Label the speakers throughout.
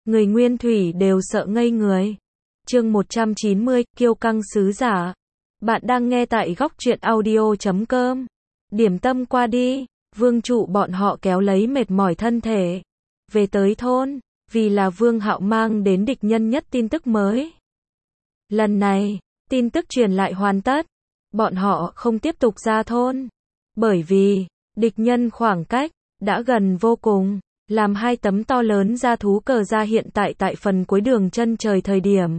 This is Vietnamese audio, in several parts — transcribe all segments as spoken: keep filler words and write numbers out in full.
Speaker 1: Người nguyên thủy đều sợ ngây người. Chương một trăm chín mươi, kiêu căng sứ giả. Bạn đang nghe tại góc truyện audio chấm com. Điểm tâm qua đi, Vương Trụ bọn họ kéo lấy mệt mỏi thân thể. Về tới thôn, vì là Vương Hạo mang đến địch nhân nhất tin tức mới. Lần này, tin tức truyền lại hoàn tất. Bọn họ không tiếp tục ra thôn. Bởi vì, địch nhân khoảng cách, đã gần vô cùng. Làm hai tấm to lớn ra thú cờ ra hiện tại tại phần cuối đường chân trời thời điểm.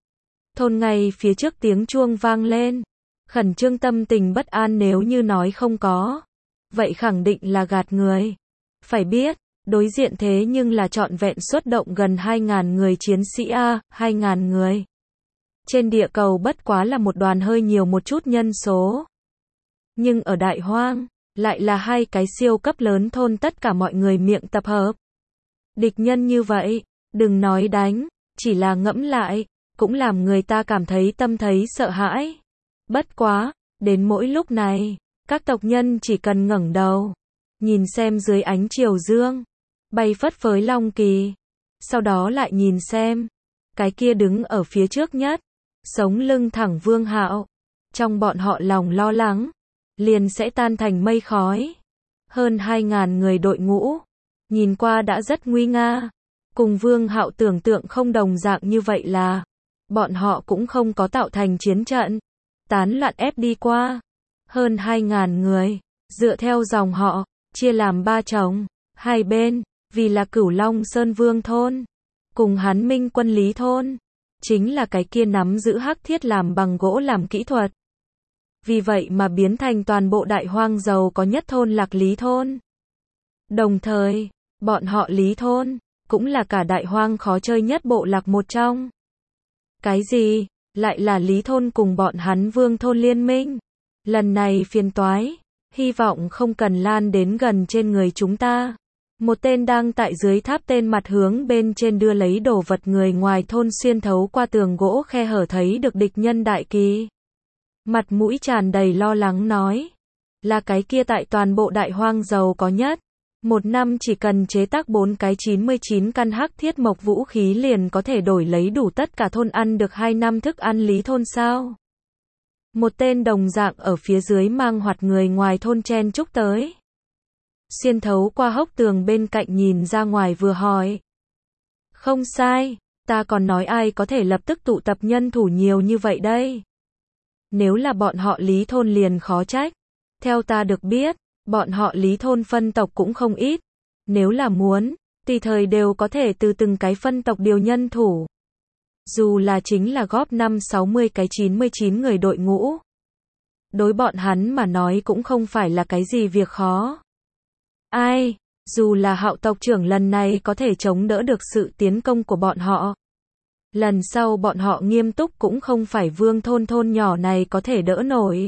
Speaker 1: Thôn ngay phía trước tiếng chuông vang lên. Khẩn trương tâm tình bất an nếu như nói không có. Vậy khẳng định là gạt người. Phải biết, đối diện thế nhưng là trọn vẹn xuất động gần hai ngàn người chiến sĩ A, hai ngàn người. Trên địa cầu bất quá là một đoàn hơi nhiều một chút nhân số. Nhưng ở Đại Hoang, lại là hai cái siêu cấp lớn thôn tất cả mọi người miệng tập hợp. Địch nhân như vậy, đừng nói đánh, chỉ là ngẫm lại, cũng làm người ta cảm thấy tâm thấy sợ hãi. Bất quá, đến mỗi lúc này, các tộc nhân chỉ cần ngẩng đầu, nhìn xem dưới ánh chiều dương, bay phất phới long kỳ, sau đó lại nhìn xem, cái kia đứng ở phía trước nhất, sống lưng thẳng Vương Hạo, trong bọn họ lòng lo lắng, liền sẽ tan thành mây khói. Hơn hai ngàn người đội ngũ, nhìn qua đã rất nguy nga, cùng Vương Hạo tưởng tượng không đồng dạng như vậy là, bọn họ cũng không có tạo thành chiến trận, tán loạn ép đi qua. Hơn hai ngàn người, dựa theo dòng họ, chia làm ba chồng, hai bên, vì là Cửu Long Sơn Vương thôn, cùng hắn Minh Quân Lý thôn, chính là cái kia nắm giữ hắc thiết làm bằng gỗ làm kỹ thuật. Vì vậy mà biến thành toàn bộ Đại Hoang giàu có nhất thôn Lạc Lý thôn. Đồng thời, bọn họ Lý thôn, cũng là cả Đại Hoang khó chơi nhất bộ lạc một trong. Cái gì? Lại là Lý thôn cùng bọn hắn Vương thôn liên minh. Lần này phiền toái, hy vọng không cần lan đến gần trên người chúng ta. Một tên đang tại dưới tháp tên mặt hướng bên trên đưa lấy đồ vật người ngoài thôn xuyên thấu qua tường gỗ khe hở thấy được địch nhân đại kỳ. Mặt mũi tràn đầy lo lắng nói, là cái kia tại toàn bộ Đại Hoang giàu có nhất. Một năm chỉ cần chế tác bốn cái chín mươi chín căn hắc thiết mộc vũ khí liền có thể đổi lấy đủ tất cả thôn ăn được hai năm thức ăn Lý thôn sao. Một tên đồng dạng ở phía dưới mang hoạt người ngoài thôn chen chúc tới. Xuyên thấu qua hốc tường bên cạnh nhìn ra ngoài vừa hỏi. Không sai, ta còn nói ai có thể lập tức tụ tập nhân thủ nhiều như vậy đây. Nếu là bọn họ Lý thôn liền khó trách. Theo ta được biết, bọn họ Lý thôn phân tộc cũng không ít. Nếu là muốn, tùy thời đều có thể từ từng cái phân tộc điều nhân thủ. Dù là chính là góp năm sáu mươi cái chín mươi chín người đội ngũ. Đối bọn hắn mà nói cũng không phải là cái gì việc khó. Ai, dù là Hạo tộc trưởng lần này có thể chống đỡ được sự tiến công của bọn họ. Lần sau bọn họ nghiêm túc cũng không phải Vương thôn thôn nhỏ này có thể đỡ nổi.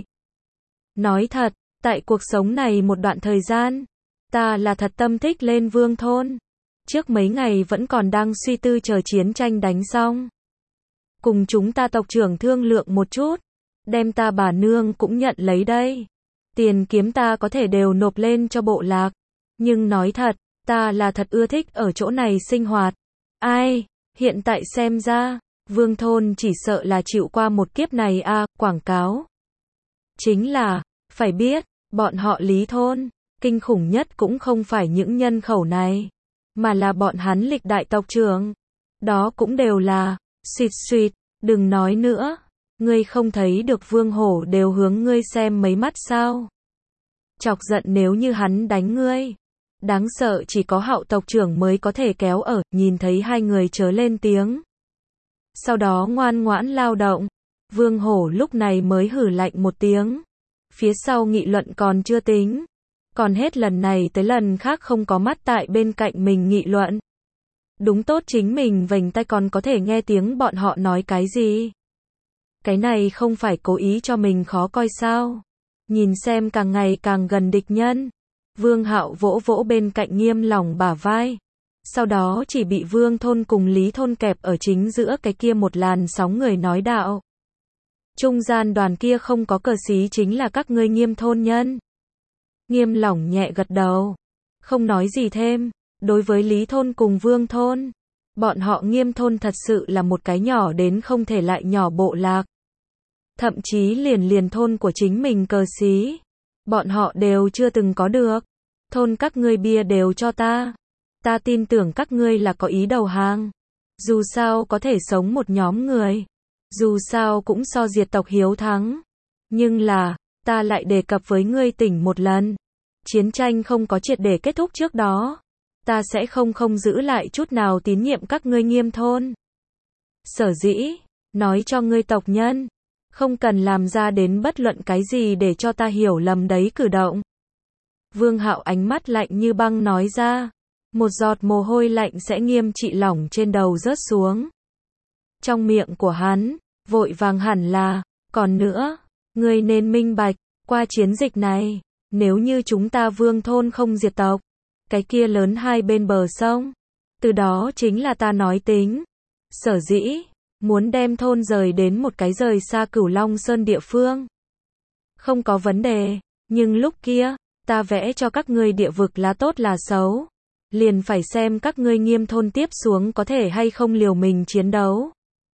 Speaker 1: Nói thật, tại cuộc sống này một đoạn thời gian, ta là thật tâm thích lên Vương thôn. Trước mấy ngày vẫn còn đang suy tư chờ chiến tranh đánh xong. Cùng chúng ta tộc trưởng thương lượng một chút, đem ta bà nương cũng nhận lấy đây. Tiền kiếm ta có thể đều nộp lên cho bộ lạc. Nhưng nói thật, ta là thật ưa thích ở chỗ này sinh hoạt. Ai, hiện tại xem ra, Vương thôn chỉ sợ là chịu qua một kiếp này a, à, quảng cáo. Chính là, phải biết, bọn họ Lý thôn, kinh khủng nhất cũng không phải những nhân khẩu này, mà là bọn hắn lịch đại tộc trưởng. Đó cũng đều là, xịt xịt, đừng nói nữa, ngươi không thấy được Vương hổ đều hướng ngươi xem mấy mắt sao. Chọc giận nếu như hắn đánh ngươi. Đáng sợ chỉ có Hạo tộc trưởng mới có thể kéo ở, nhìn thấy hai người chớ lên tiếng. Sau đó ngoan ngoãn lao động, Vương hổ lúc này mới hử lạnh một tiếng. Phía sau nghị luận còn chưa tính, còn hết lần này tới lần khác không có mắt tại bên cạnh mình nghị luận. Đúng tốt chính mình vành tay còn có thể nghe tiếng bọn họ nói cái gì. Cái này không phải cố ý cho mình khó coi sao. Nhìn xem càng ngày càng gần địch nhân. Vương Hạo vỗ vỗ bên cạnh Nghiêm Lòng bả vai. Sau đó chỉ bị Vương thôn cùng Lý thôn kẹp ở chính giữa cái kia một làn sóng người nói đạo. Trung gian đoàn kia không có cờ xí chính là các ngươi Nghiêm thôn nhân. Nghiêm Lòng nhẹ gật đầu. Không nói gì thêm. Đối với Lý thôn cùng Vương thôn, Bọn họ Nghiêm thôn thật sự là một cái nhỏ đến không thể lại nhỏ bộ lạc. Thậm chí liền liền thôn của chính mình cờ xí, bọn họ đều chưa từng có được. Thôn các ngươi bia đều cho ta. Ta tin tưởng các ngươi là có ý đầu hàng. Dù sao có thể sống một nhóm người. Dù sao cũng so diệt tộc hiếu thắng. Nhưng là, ta lại đề cập với ngươi tỉnh một lần. Chiến tranh không có triệt để kết thúc trước đó. Ta sẽ không không giữ lại chút nào tín nhiệm các ngươi Nghiêm thôn. Sở dĩ, nói cho ngươi tộc nhân, không cần làm ra đến bất luận cái gì để cho ta hiểu lầm đấy cử động. Vương Hạo ánh mắt lạnh như băng nói ra. Một giọt mồ hôi lạnh sẽ nghiêm trị lỏng trên đầu rớt xuống. Trong miệng của hắn, vội vàng hẳn là, còn nữa, ngươi nên minh bạch, qua chiến dịch này, nếu như chúng ta Vương thôn không diệt tộc, cái kia lớn hai bên bờ sông, từ đó chính là ta nói tính. Sở dĩ, muốn đem thôn rời đến một cái rời xa Cửu Long Sơn địa phương. Không có vấn đề, nhưng lúc kia, ta vẽ cho các ngươi địa vực là tốt là xấu. Liền phải xem các ngươi Nghiêm thôn tiếp xuống có thể hay không liều mình chiến đấu.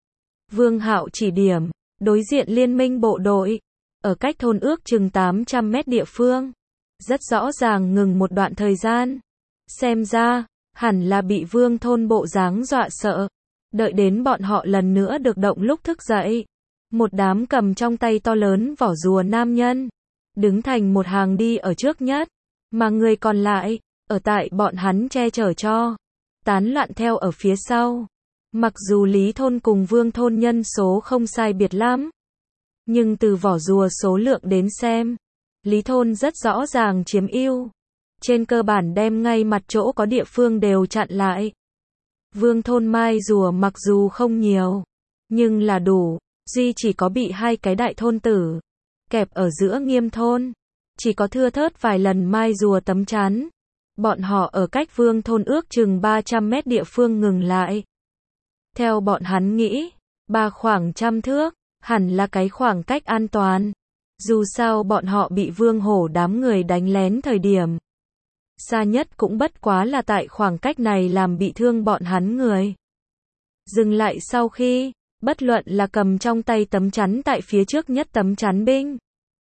Speaker 1: Vương Hạo chỉ điểm, đối diện liên minh bộ đội, ở cách thôn ước chừng tám trăm mét địa phương. Rất rõ ràng ngừng một đoạn thời gian. Xem ra, hẳn là bị Vương thôn bộ dáng dọa sợ. Đợi đến bọn họ lần nữa được động lúc thức dậy. Một đám cầm trong tay to lớn vỏ rùa nam nhân. Đứng thành một hàng đi ở trước nhất. Mà người còn lại, ở tại bọn hắn che chở cho. Tán loạn theo ở phía sau. Mặc dù Lý thôn cùng Vương thôn nhân số không sai biệt lắm. Nhưng từ vỏ rùa số lượng đến xem. Lý thôn rất rõ ràng chiếm ưu. Trên cơ bản đem ngay mặt chỗ có địa phương đều chặn lại. Vương thôn mai rùa mặc dù không nhiều, nhưng là đủ, duy chỉ có bị hai cái đại thôn tử kẹp ở giữa Nghiêm thôn, chỉ có thưa thớt vài lần mai rùa tấm chắn. Bọn họ ở cách Vương thôn ước chừng ba trăm mét địa phương ngừng lại. Theo bọn hắn nghĩ, ba khoảng trăm thước, hẳn là cái khoảng cách an toàn. Dù sao bọn họ bị Vương hổ đám người đánh lén thời điểm. Xa nhất cũng bất quá là tại khoảng cách này làm bị thương bọn hắn người. Dừng lại sau khi, bất luận là cầm trong tay tấm chắn tại phía trước nhất tấm chắn binh.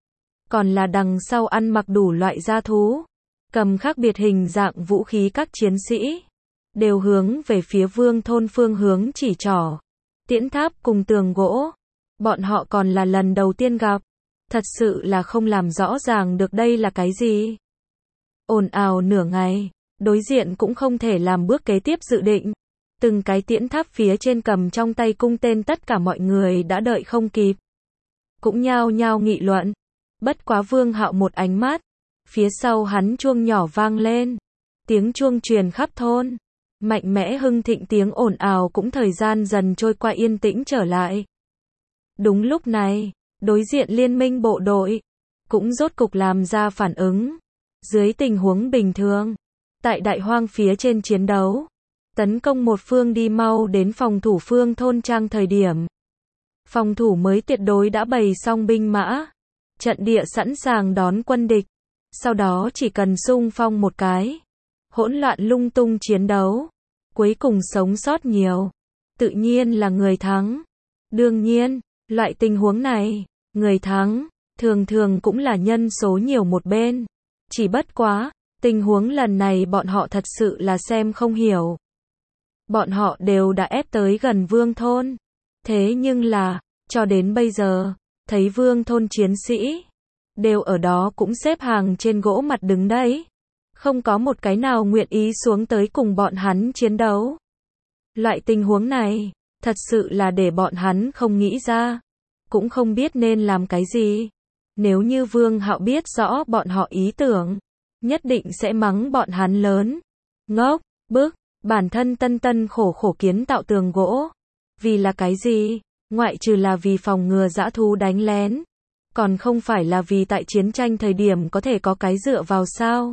Speaker 1: Còn là đằng sau ăn mặc đủ loại gia thú. Cầm khác biệt hình dạng vũ khí các chiến sĩ. Đều hướng về phía Vương thôn phương hướng chỉ trỏ. Tiễn tháp cùng tường gỗ. Bọn họ còn là lần đầu tiên gặp. Thật sự là không làm rõ ràng được đây là cái gì. Ồn ào nửa ngày, đối diện cũng không thể làm bước kế tiếp dự định. Từng cái tiễn tháp phía trên cầm trong tay cung tên tất cả mọi người đã đợi không kịp. Cũng nhao nhao nghị luận. Bất quá Vương Hạo một ánh mắt. Phía sau hắn chuông nhỏ vang lên. Tiếng chuông truyền khắp thôn. Mạnh mẽ hưng thịnh tiếng ồn ào cũng thời gian dần trôi qua yên tĩnh trở lại. Đúng lúc này, đối diện liên minh bộ đội cũng rốt cục làm ra phản ứng. Dưới tình huống bình thường, tại đại hoang phía trên chiến đấu, tấn công một phương đi mau đến phòng thủ phương thôn trang thời điểm. Phòng thủ mới tuyệt đối đã bày xong binh mã, trận địa sẵn sàng đón quân địch. Sau đó chỉ cần xung phong một cái, hỗn loạn lung tung chiến đấu, cuối cùng sống sót nhiều, tự nhiên là người thắng. Đương nhiên, loại tình huống này, người thắng, thường thường cũng là nhân số nhiều một bên. Chỉ bất quá, tình huống lần này bọn họ thật sự là xem không hiểu. Bọn họ đều đã ép tới gần Vương thôn. Thế nhưng là, cho đến bây giờ, thấy Vương thôn chiến sĩ, đều ở đó cũng xếp hàng trên gỗ mặt đứng đấy. Không có một cái nào nguyện ý xuống tới cùng bọn hắn chiến đấu. Loại tình huống này, thật sự là để bọn hắn không nghĩ ra. Cũng không biết nên làm cái gì. Nếu như Vương Hạo biết rõ bọn họ ý tưởng, nhất định sẽ mắng bọn hắn lớn. Ngốc, bức, bản thân tân tân khổ khổ kiến tạo tường gỗ. Vì là cái gì? Ngoại trừ là vì phòng ngừa dã thú đánh lén. Còn không phải là vì tại chiến tranh thời điểm có thể có cái dựa vào sao?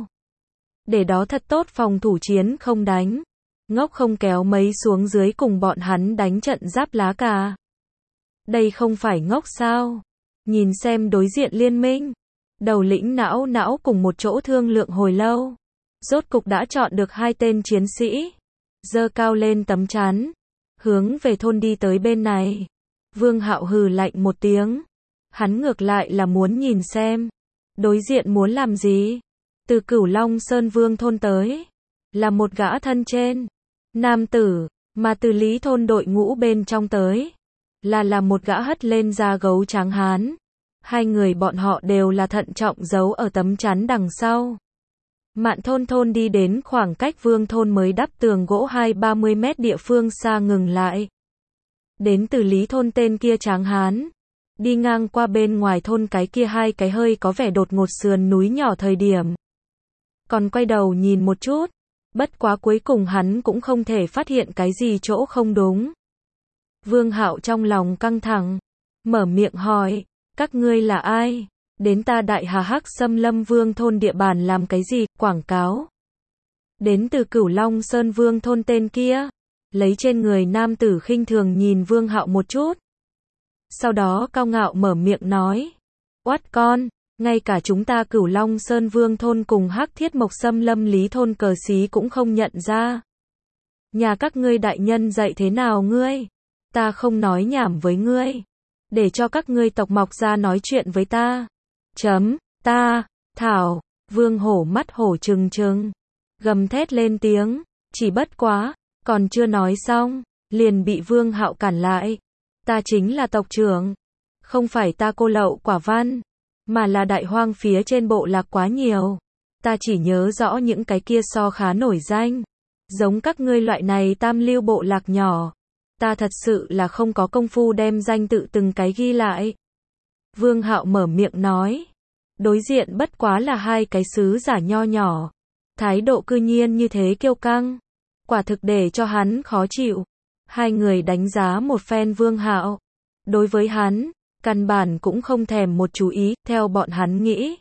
Speaker 1: Để đó thật tốt phòng thủ chiến không đánh. Ngốc không kéo mấy xuống dưới cùng bọn hắn đánh trận giáp lá cà. Đây không phải ngốc sao? Nhìn xem đối diện liên minh. Đầu lĩnh não não cùng một chỗ thương lượng hồi lâu. Rốt cục đã chọn được hai tên chiến sĩ. giơ cao lên tấm chắn, hướng về thôn đi tới bên này. Vương Hạo hừ lạnh một tiếng. Hắn ngược lại là muốn nhìn xem. Đối diện muốn làm gì? Từ Cửu Long Sơn Vương thôn tới. Là một gã thân trên. Nam tử. Mà từ Lý thôn đội ngũ bên trong tới. Là là một gã hất lên da gấu trắng hán. Hai người bọn họ đều là thận trọng giấu ở tấm chắn đằng sau. Mạn thôn thôn đi đến khoảng cách Vương thôn mới đắp tường gỗ hai ba mươi mét địa phương xa ngừng lại. Đến từ Lý thôn tên kia tráng hán. Đi ngang qua bên ngoài thôn cái kia hai cái hơi có vẻ đột ngột sườn núi nhỏ thời điểm. Còn quay đầu nhìn một chút. Bất quá cuối cùng hắn cũng không thể phát hiện cái gì chỗ không đúng. Vương Hạo trong lòng căng thẳng. Mở miệng hỏi. Các ngươi là ai? Đến ta Đại Hà Hắc Xâm Lâm Vương thôn địa bàn làm cái gì? Quảng cáo. Đến từ Cửu Long Sơn Vương thôn tên kia. Lấy trên người nam tử khinh thường nhìn Vương Hạo một chút. Sau đó cao ngạo mở miệng nói. Oát con, ngay cả chúng ta Cửu Long Sơn Vương thôn cùng Hắc Thiết Mộc Xâm Lâm Lý thôn cờ xí cũng không nhận ra. Nhà các ngươi đại nhân dạy thế nào ngươi? Ta không nói nhảm với ngươi. Để cho các ngươi tộc mọc ra nói chuyện với ta. Chấm, ta, thảo, Vương hổ mắt hổ trừng trừng. Gầm thét lên tiếng, chỉ bất quá, còn chưa nói xong, liền bị Vương Hạo cản lại. Ta chính là tộc trưởng. Không phải ta cô lậu quả văn, mà là đại hoang phía trên bộ lạc quá nhiều. Ta chỉ nhớ rõ những cái kia so khá nổi danh. Giống các ngươi loại này tam lưu bộ lạc nhỏ. Ta thật sự là không có công phu đem danh tự từng cái ghi lại. Vương Hạo mở miệng nói. Đối diện bất quá là hai cái sứ giả nho nhỏ. Thái độ cư nhiên như thế kiêu căng. Quả thực để cho hắn khó chịu. Hai người đánh giá một phen Vương Hạo. Đối với hắn, căn bản cũng không thèm một chú ý, theo bọn hắn nghĩ.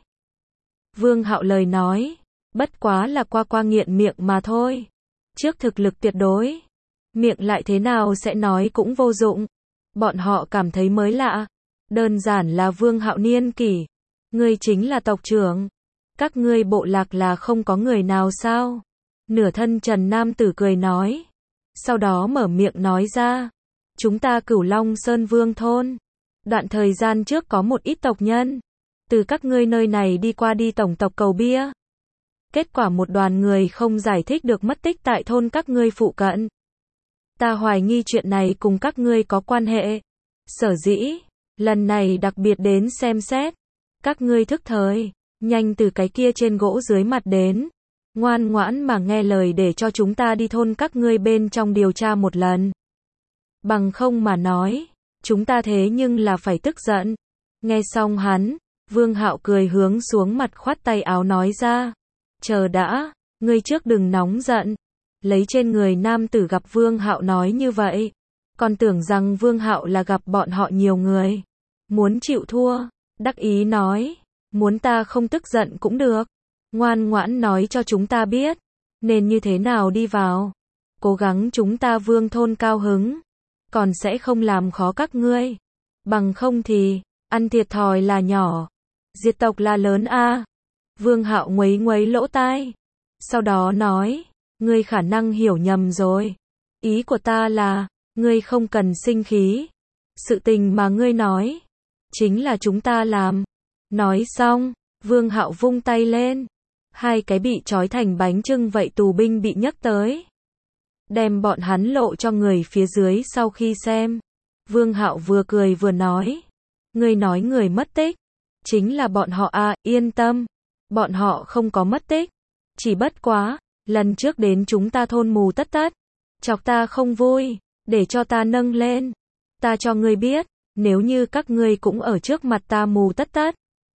Speaker 1: Vương Hạo lời nói, bất quá là qua qua nghiện miệng mà thôi. Trước thực lực tuyệt đối, miệng lại thế nào sẽ nói cũng vô dụng. Bọn họ cảm thấy mới lạ. Đơn giản là Vương Hạo niên kỷ. Ngươi chính là tộc trưởng. Các ngươi bộ lạc là không có người nào sao? Nửa thân trần nam tử cười nói. Sau đó mở miệng nói ra. Chúng ta Cửu Long Sơn Vương thôn. Đoạn thời gian trước có một ít tộc nhân. Từ các ngươi nơi này đi qua đi tổng tộc cầu bia. Kết quả một đoàn người không giải thích được mất tích tại thôn các ngươi phụ cận. Ta hoài nghi chuyện này cùng các ngươi có quan hệ. Sở dĩ, lần này đặc biệt đến xem xét. Các ngươi thức thời, nhanh từ cái kia trên gỗ dưới mặt đến. Ngoan ngoãn mà nghe lời để cho chúng ta đi thôn các ngươi bên trong điều tra một lần. Bằng không mà nói, chúng ta thế nhưng là phải tức giận. Nghe xong hắn, Vương Hạo cười hướng xuống mặt khoát tay áo nói ra. Chờ đã, ngươi trước đừng nóng giận. Lấy trên người nam tử gặp Vương Hạo nói như vậy. Còn tưởng rằng Vương Hạo là gặp bọn họ nhiều người. Muốn chịu thua, đắc ý nói. Muốn ta không tức giận cũng được. Ngoan ngoãn nói cho chúng ta biết. Nên như thế nào đi vào. Cố gắng chúng ta Vương thôn cao hứng. Còn sẽ không làm khó các ngươi. Bằng không thì, ăn thiệt thòi là nhỏ. Diệt tộc là lớn a. Vương Hạo nguấy nguấy lỗ tai. Sau đó nói. Ngươi khả năng hiểu nhầm rồi. Ý của ta là, ngươi không cần sinh khí. Sự tình mà ngươi nói, chính là chúng ta làm. Nói xong, Vương Hạo vung tay lên. Hai cái bị trói thành bánh chưng vậy tù binh bị nhấc tới. Đem bọn hắn lộ cho người phía dưới sau khi xem. Vương Hạo vừa cười vừa nói. Ngươi nói người mất tích. Chính là bọn họ à, yên tâm. Bọn họ không có mất tích. Chỉ bất quá, lần trước đến chúng ta thôn mù tất tất. Chọc ta không vui, để cho ta nâng lên. Ta cho ngươi biết, nếu như các ngươi cũng ở trước mặt ta mù tất tất.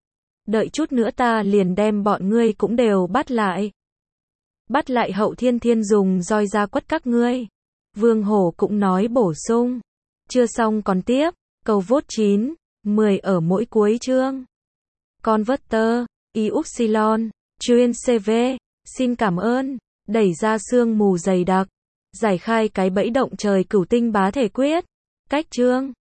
Speaker 1: Đợi chút nữa ta liền đem bọn ngươi cũng đều bắt lại. Bắt lại Hậu Thiên Thiên dùng roi ra quất các ngươi. Vương Hổ cũng nói bổ sung. Chưa xong còn tiếp, câu vốt chín, mười ở mỗi cuối chương. Converter, i upsilon, chuyên xê vê, xin cảm ơn, đẩy ra sương mù dày đặc. Giải khai cái bẫy động trời cửu tinh bá thể quyết. Cách chương.